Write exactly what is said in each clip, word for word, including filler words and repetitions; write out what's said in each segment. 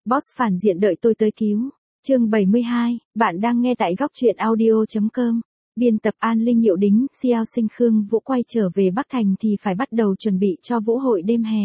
Boss phản diện đợi tôi tới cứu. Chương bảy mươi hai, bạn đang nghe tại góc truyện audio chấm com. Biên tập An Linh Nhiệu Đính, Xiao Sinh Khương Vũ quay trở về Bắc Thành thì phải bắt đầu chuẩn bị cho vũ hội đêm hè.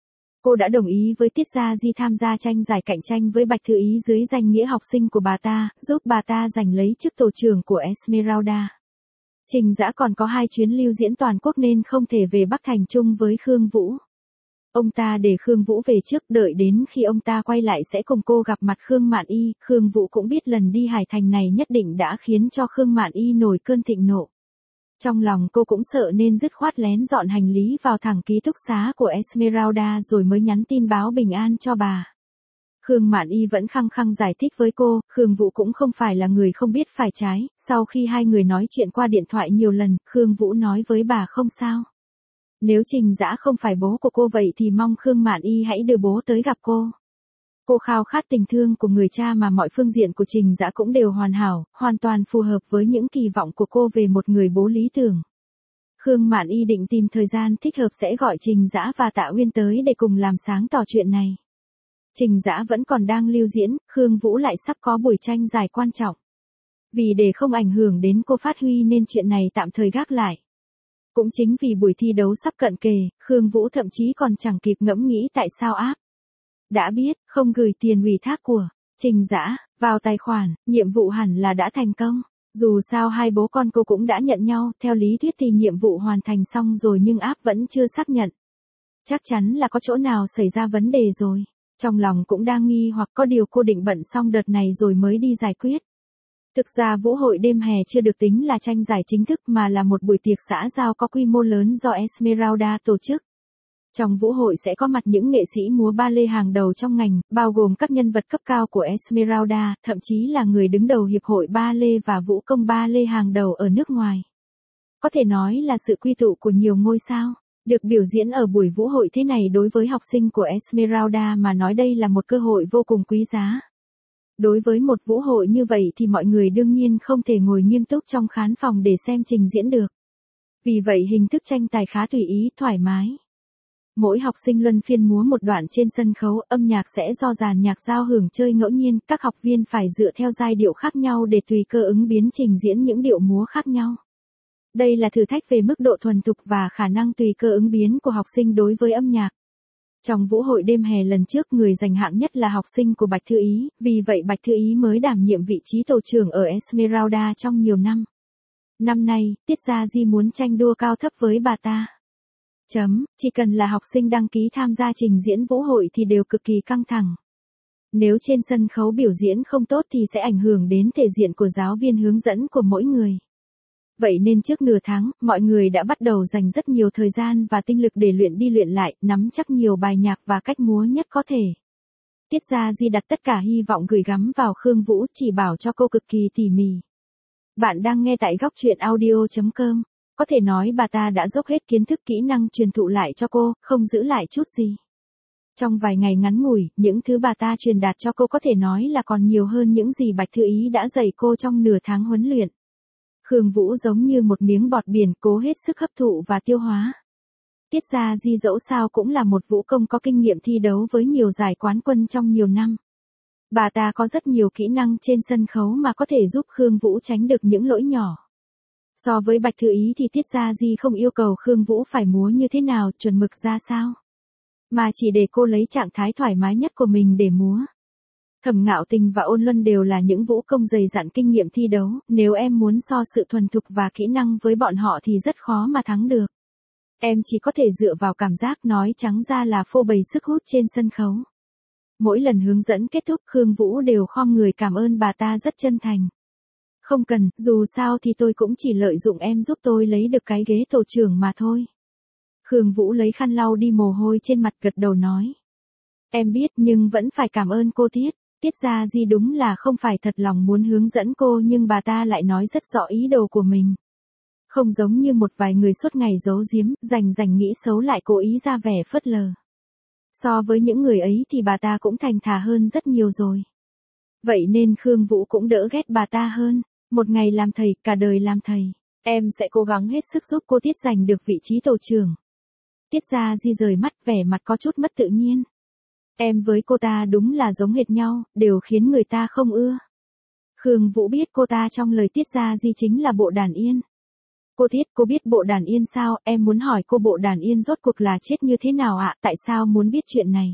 Cô đã đồng ý với Tiết Gia Di tham gia tranh giải cạnh tranh với Bạch Thư Ý dưới danh nghĩa học sinh của bà ta, giúp bà ta giành lấy chức tổ trưởng của Esmeralda. Trình Dã còn có hai chuyến lưu diễn toàn quốc nên không thể về Bắc Thành chung với Khương Vũ. Ông ta để Khương Vũ về trước, đợi đến khi ông ta quay lại sẽ cùng cô gặp mặt Khương Mạn Y. Khương Vũ cũng biết lần đi Hải Thành này nhất định đã khiến cho Khương Mạn Y nổi cơn thịnh nộ. Trong lòng cô cũng sợ nên dứt khoát lén dọn hành lý vào thẳng ký túc xá của Esmeralda rồi mới nhắn tin báo bình an cho bà. Khương Mạn Y vẫn khăng khăng giải thích với cô, Khương Vũ cũng không phải là người không biết phải trái. Sau khi hai người nói chuyện qua điện thoại nhiều lần, Khương Vũ nói với bà không sao. Nếu Trình Dã không phải bố của cô vậy thì mong Khương Mạn Y hãy đưa bố tới gặp cô. Cô khao khát tình thương của người cha mà mọi phương diện của Trình Dã cũng đều hoàn hảo, hoàn toàn phù hợp với những kỳ vọng của cô về một người bố lý tưởng. Khương Mạn Y định tìm thời gian thích hợp sẽ gọi Trình Dã và Tạ Uyên tới để cùng làm sáng tỏ chuyện này. Trình Dã vẫn còn đang lưu diễn, Khương Vũ lại sắp có buổi tranh giải quan trọng. Vì để không ảnh hưởng đến cô phát huy nên chuyện này tạm thời gác lại. Cũng chính vì buổi thi đấu sắp cận kề, Khương Vũ thậm chí còn chẳng kịp ngẫm nghĩ tại sao áp. Đã biết, không gửi tiền ủy thác của Trình Dã vào tài khoản, nhiệm vụ hẳn là đã thành công. Dù sao hai bố con cô cũng đã nhận nhau, theo lý thuyết thì nhiệm vụ hoàn thành xong rồi nhưng áp vẫn chưa xác nhận. Chắc chắn là có chỗ nào xảy ra vấn đề rồi. Trong lòng cũng đang nghi hoặc có điều cô định bận xong đợt này rồi mới đi giải quyết. Thực ra vũ hội đêm hè chưa được tính là tranh giải chính thức mà là một buổi tiệc xã giao có quy mô lớn do Esmeralda tổ chức. Trong vũ hội sẽ có mặt những nghệ sĩ múa ballet hàng đầu trong ngành, bao gồm các nhân vật cấp cao của Esmeralda, thậm chí là người đứng đầu Hiệp hội Ballet và Vũ công Ballet hàng đầu ở nước ngoài. Có thể nói là sự quy tụ của nhiều ngôi sao. Được biểu diễn ở buổi vũ hội thế này đối với học sinh của Esmeralda mà nói đây là một cơ hội vô cùng quý giá. Đối với một vũ hội như vậy thì mọi người đương nhiên không thể ngồi nghiêm túc trong khán phòng để xem trình diễn được. Vì vậy hình thức tranh tài khá tùy ý, thoải mái. Mỗi học sinh luân phiên múa một đoạn trên sân khấu, âm nhạc sẽ do dàn nhạc giao hưởng chơi ngẫu nhiên, các học viên phải dựa theo giai điệu khác nhau để tùy cơ ứng biến trình diễn những điệu múa khác nhau. Đây là thử thách về mức độ thuần thục và khả năng tùy cơ ứng biến của học sinh đối với âm nhạc. Trong vũ hội đêm hè lần trước người giành hạng nhất là học sinh của Bạch Thư Ý, vì vậy Bạch Thư Ý mới đảm nhiệm vị trí tổ trưởng ở Esmeralda trong nhiều năm. Năm nay, Tiết Gia Di muốn tranh đua cao thấp với bà ta. Chấm, chỉ cần là học sinh đăng ký tham gia trình diễn vũ hội thì đều cực kỳ căng thẳng. Nếu trên sân khấu biểu diễn không tốt thì sẽ ảnh hưởng đến thể diện của giáo viên hướng dẫn của mỗi người. Vậy nên trước nửa tháng, mọi người đã bắt đầu dành rất nhiều thời gian và tinh lực để luyện đi luyện lại, nắm chắc nhiều bài nhạc và cách múa nhất có thể. Tiết Gia Di đặt tất cả hy vọng gửi gắm vào Khương Vũ, chỉ bảo cho cô cực kỳ tỉ mỉ. Bạn đang nghe tại góc truyện audio chấm com. Có thể nói bà ta đã dốc hết kiến thức kỹ năng truyền thụ lại cho cô, không giữ lại chút gì. Trong vài ngày ngắn ngủi, những thứ bà ta truyền đạt cho cô có thể nói là còn nhiều hơn những gì Bạch Thư Ý đã dạy cô trong nửa tháng huấn luyện. Khương Vũ giống như một miếng bọt biển cố hết sức hấp thụ và tiêu hóa. Tiết Gia Di dẫu sao cũng là một vũ công có kinh nghiệm thi đấu với nhiều giải quán quân trong nhiều năm. Bà ta có rất nhiều kỹ năng trên sân khấu mà có thể giúp Khương Vũ tránh được những lỗi nhỏ. So với Bạch Thư Ý thì Tiết Gia Di không yêu cầu Khương Vũ phải múa như thế nào, chuẩn mực ra sao, mà chỉ để cô lấy trạng thái thoải mái nhất của mình để múa. Thẩm Ngạo Tình và Ôn Luân đều là những vũ công dày dặn kinh nghiệm thi đấu, nếu em muốn so sự thuần thục và kỹ năng với bọn họ thì rất khó mà thắng được. Em chỉ có thể dựa vào cảm giác, nói trắng ra là phô bày sức hút trên sân khấu. Mỗi lần hướng dẫn kết thúc Khương Vũ đều khom người cảm ơn bà ta rất chân thành. Không cần, dù sao thì tôi cũng chỉ lợi dụng em giúp tôi lấy được cái ghế tổ trưởng mà thôi. Khương Vũ lấy khăn lau đi mồ hôi trên mặt, gật đầu nói. Em biết nhưng vẫn phải cảm ơn cô Tiết. Tiết Gia Di đúng là không phải thật lòng muốn hướng dẫn cô nhưng bà ta lại nói rất rõ ý đồ của mình. Không giống như một vài người suốt ngày giấu giếm, rành rành nghĩ xấu lại cố ý ra vẻ phớt lờ. So với những người ấy thì bà ta cũng thành thà hơn rất nhiều rồi. Vậy nên Khương Vũ cũng đỡ ghét bà ta hơn. Một ngày làm thầy, cả đời làm thầy. Em sẽ cố gắng hết sức giúp cô Tiết giành được vị trí tổ trưởng. Tiết Gia Di rời mắt, vẻ mặt có chút mất tự nhiên. Em với cô ta đúng là giống hệt nhau, đều khiến người ta không ưa. Khương Vũ biết cô ta trong lời Tiết Gia Di chính là Bộ Đàn Yên. Cô Tiết, cô biết Bộ Đàn Yên sao? Em muốn hỏi cô Bộ Đàn Yên rốt cuộc là chết như thế nào ạ? Tại sao muốn biết chuyện này?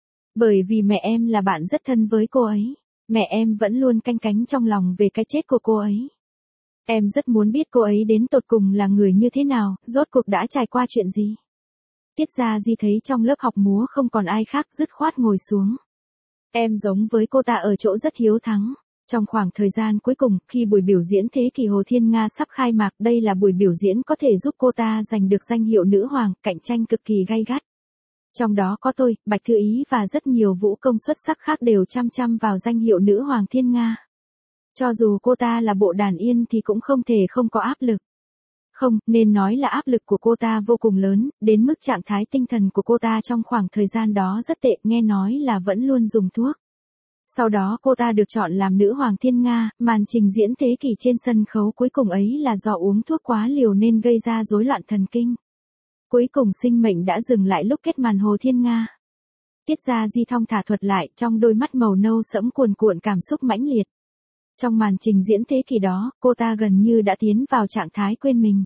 Bởi vì mẹ em là bạn rất thân với cô ấy. Mẹ em vẫn luôn canh cánh trong lòng về cái chết của cô ấy. Em rất muốn biết cô ấy đến tột cùng là người như thế nào, rốt cuộc đã trải qua chuyện gì. Tiết Gia Di thấy trong lớp học múa không còn ai khác, dứt khoát ngồi xuống. Em giống với cô ta ở chỗ rất hiếu thắng. Trong khoảng thời gian cuối cùng, khi buổi biểu diễn Thế kỷ Hồ Thiên Nga sắp khai mạc, đây là buổi biểu diễn có thể giúp cô ta giành được danh hiệu nữ hoàng, cạnh tranh cực kỳ gay gắt. Trong đó có tôi, Bạch Thư Ý và rất nhiều vũ công xuất sắc khác đều chăm chăm vào danh hiệu nữ hoàng Thiên Nga. Cho dù cô ta là Bộ Đàn Yên thì cũng không thể không có áp lực. Không, nên nói là áp lực của cô ta vô cùng lớn, đến mức trạng thái tinh thần của cô ta trong khoảng thời gian đó rất tệ, nghe nói là vẫn luôn dùng thuốc. Sau đó cô ta được chọn làm nữ hoàng Thiên Nga, màn trình diễn thế kỷ trên sân khấu cuối cùng ấy là do uống thuốc quá liều nên gây ra rối loạn thần kinh. Cuối cùng sinh mệnh đã dừng lại lúc kết màn Hồ Thiên Nga. Tiết Gia Di thong thả thuật lại, trong đôi mắt màu nâu sẫm cuồn cuộn cảm xúc mãnh liệt. Trong màn trình diễn thế kỷ đó, cô ta gần như đã tiến vào trạng thái quên mình.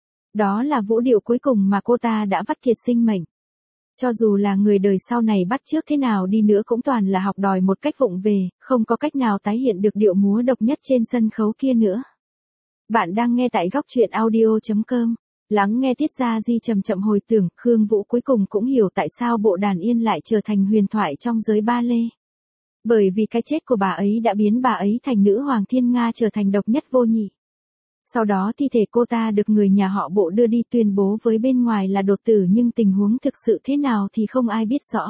Đó là vũ điệu cuối cùng mà cô ta đã vắt kiệt sinh mệnh. Cho dù là người đời sau này bắt chước thế nào đi nữa cũng toàn là học đòi một cách vụng về, không có cách nào tái hiện được điệu múa độc nhất trên sân khấu kia nữa. Bạn đang nghe tại góc truyện audio chấm com. Lắng nghe Tiết Gia Di chậm chậm hồi tưởng, Khương Vũ cuối cùng cũng hiểu tại sao Bộ Đàn Yên lại trở thành huyền thoại trong giới ba lê. Bởi vì cái chết của bà ấy đã biến bà ấy thành nữ hoàng Thiên Nga, trở thành độc nhất vô nhị. Sau đó thi thể cô ta được người nhà họ Bộ đưa đi tuyên bố với bên ngoài là đột tử, nhưng tình huống thực sự thế nào thì không ai biết rõ.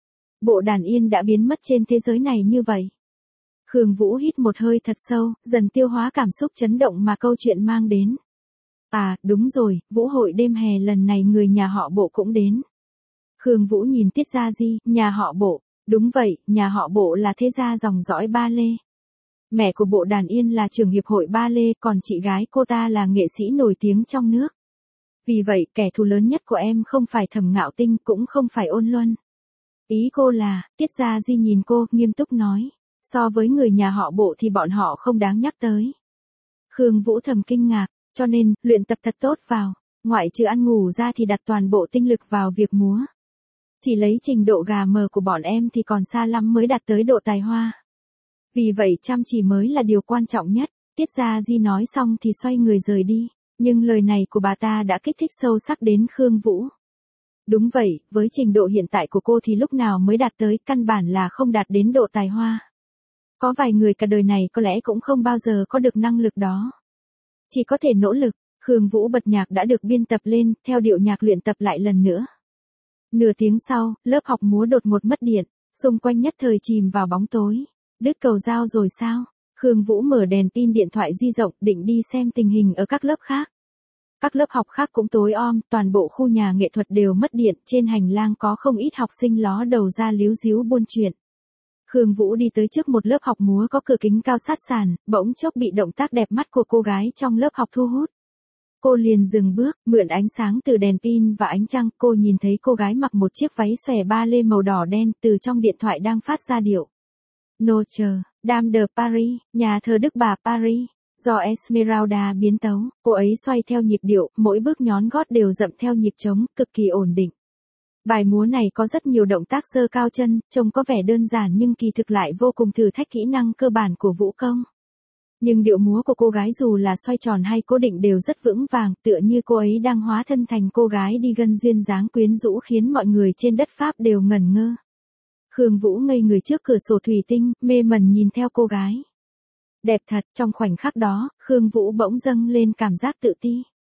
Bộ Đàn Yên đã biến mất trên thế giới này như vậy. Khương Vũ hít một hơi thật sâu, dần tiêu hóa cảm xúc chấn động mà câu chuyện mang đến. À, đúng rồi, vũ hội đêm hè lần này người nhà họ Bộ cũng đến. Khương Vũ nhìn Tiết Gia Di, nhà họ Bộ. Đúng vậy, nhà họ Bộ là thế gia dòng dõi ba lê. Mẹ của Bộ Đàn Yên là trưởng hiệp hội ba lê, còn chị gái cô ta là nghệ sĩ nổi tiếng trong nước. Vì vậy, kẻ thù lớn nhất của em không phải Thẩm Ngạo Tinh, cũng không phải Ôn Luân. Ý cô là, Tiết Gia Di nhìn cô, nghiêm túc nói. So với người nhà họ Bộ thì bọn họ không đáng nhắc tới. Khương Vũ thầm kinh ngạc, cho nên, luyện tập thật tốt vào. Ngoại trừ ăn ngủ ra thì đặt toàn bộ tinh lực vào việc múa. Chỉ lấy trình độ gà mờ của bọn em thì còn xa lắm mới đạt tới độ tài hoa. Vì vậy chăm chỉ mới là điều quan trọng nhất. Tiết Gia Di nói xong thì xoay người rời đi. Nhưng lời này của bà ta đã kích thích sâu sắc đến Khương Vũ. Đúng vậy, với trình độ hiện tại của cô thì lúc nào mới đạt tới, căn bản là không đạt đến độ tài hoa. Có vài người cả đời này có lẽ cũng không bao giờ có được năng lực đó. Chỉ có thể nỗ lực. Khương Vũ bật nhạc đã được biên tập lên, theo điệu nhạc luyện tập lại lần nữa. Nửa tiếng sau, lớp học múa đột ngột mất điện, xung quanh nhất thời chìm vào bóng tối. Đứt cầu dao rồi sao? Khương Vũ mở đèn pin điện thoại di động định đi xem tình hình ở các lớp khác. Các lớp học khác cũng tối om, toàn bộ khu nhà nghệ thuật đều mất điện, trên hành lang có không ít học sinh ló đầu ra líu díu buôn chuyện. Khương Vũ đi tới trước một lớp học múa có cửa kính cao sát sàn, bỗng chốc bị động tác đẹp mắt của cô gái trong lớp học thu hút. Cô liền dừng bước, mượn ánh sáng từ đèn pin và ánh trăng, cô nhìn thấy cô gái mặc một chiếc váy xòe ba lê màu đỏ đen, từ trong điện thoại đang phát ra điệu. Notre Dame de Paris, nhà thờ Đức Bà Paris, do Esmeralda biến tấu, cô ấy xoay theo nhịp điệu, mỗi bước nhón gót đều dậm theo nhịp trống, cực kỳ ổn định. Bài múa này có rất nhiều động tác giơ cao chân, trông có vẻ đơn giản nhưng kỳ thực lại vô cùng thử thách kỹ năng cơ bản của vũ công. Nhưng điệu múa của cô gái dù là xoay tròn hay cố định đều rất vững vàng, tựa như cô ấy đang hóa thân thành cô gái đi gân duyên dáng quyến rũ khiến mọi người trên đất Pháp đều ngẩn ngơ. Khương Vũ ngây người trước cửa sổ thủy tinh, mê mẩn nhìn theo cô gái. Đẹp thật, trong khoảnh khắc đó, Khương Vũ bỗng dâng lên cảm giác tự ti.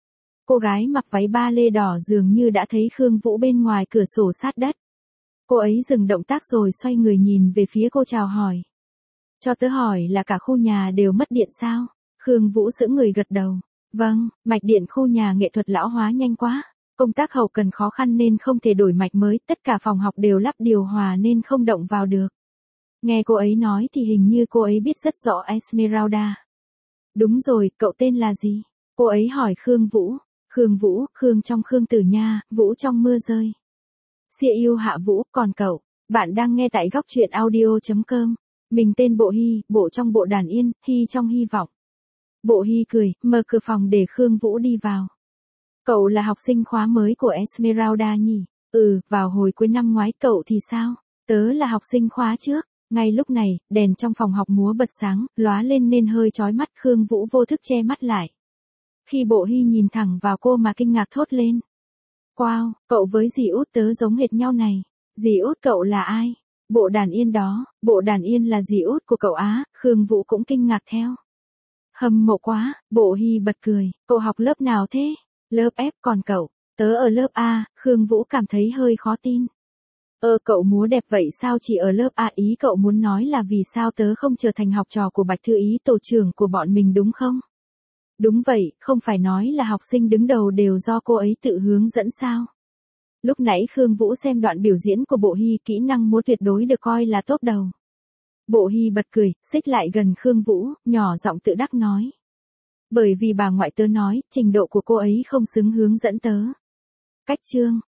Cô gái mặc váy ba lê đỏ dường như đã thấy Khương Vũ bên ngoài cửa sổ sát đất. Cô ấy dừng động tác rồi xoay người nhìn về phía cô chào hỏi. Cho tớ hỏi là cả khu nhà đều mất điện sao? Khương Vũ sững người gật đầu. Vâng, mạch điện khu nhà nghệ thuật lão hóa nhanh quá. Công tác hậu cần khó khăn nên không thể đổi mạch mới, tất cả phòng học đều lắp điều hòa nên không động vào được. Nghe cô ấy nói thì hình như cô ấy biết rất rõ Esmeralda. Đúng rồi, cậu tên là gì? Cô ấy hỏi Khương Vũ. Khương Vũ, Khương trong Khương Tử Nha, Vũ trong mưa rơi. Xia yêu Hạ Vũ, còn cậu? Bạn đang nghe tại góc truyện audio.com. Mình tên Bộ Hy, Bộ trong Bộ Đàn Yên, Hy trong hy vọng. Bộ Hy cười, mở cửa phòng để Khương Vũ đi vào. Cậu là học sinh khóa mới của Esmeralda nhỉ? Ừ, vào hồi cuối năm ngoái. Cậu thì sao? Tớ là học sinh khóa trước. Ngay lúc này, đèn trong phòng học múa bật sáng, lóa lên nên hơi chói mắt. Khương Vũ vô thức che mắt lại. Khi Bộ Hy nhìn thẳng vào cô mà kinh ngạc thốt lên. Wow, cậu với dì út tớ giống hệt nhau này. Dì út cậu là ai? Bộ Đàn Yên đó. Bộ Đàn Yên là dì út của cậu á. Khương Vũ cũng kinh ngạc theo. Hâm mộ quá. Bộ Hy bật cười. Cậu học lớp nào thế? Lớp F. Còn cậu? Tớ ở lớp A. Khương Vũ cảm thấy hơi khó tin. Ơ cậu múa đẹp vậy sao chỉ ở lớp A? Ý cậu muốn nói là vì sao tớ không trở thành học trò của Bạch Thư Ý, tổ trưởng của bọn mình đúng không? Đúng vậy, không phải nói là học sinh đứng đầu đều do cô ấy tự hướng dẫn sao? Lúc nãy Khương Vũ xem đoạn biểu diễn của Bộ Hy, kỹ năng múa tuyệt đối được coi là top đầu. Bộ Hy bật cười, xích lại gần Khương Vũ, nhỏ giọng tự đắc nói. Bởi vì bà ngoại tớ nói, trình độ của cô ấy không xứng hướng dẫn tớ. Cách chương,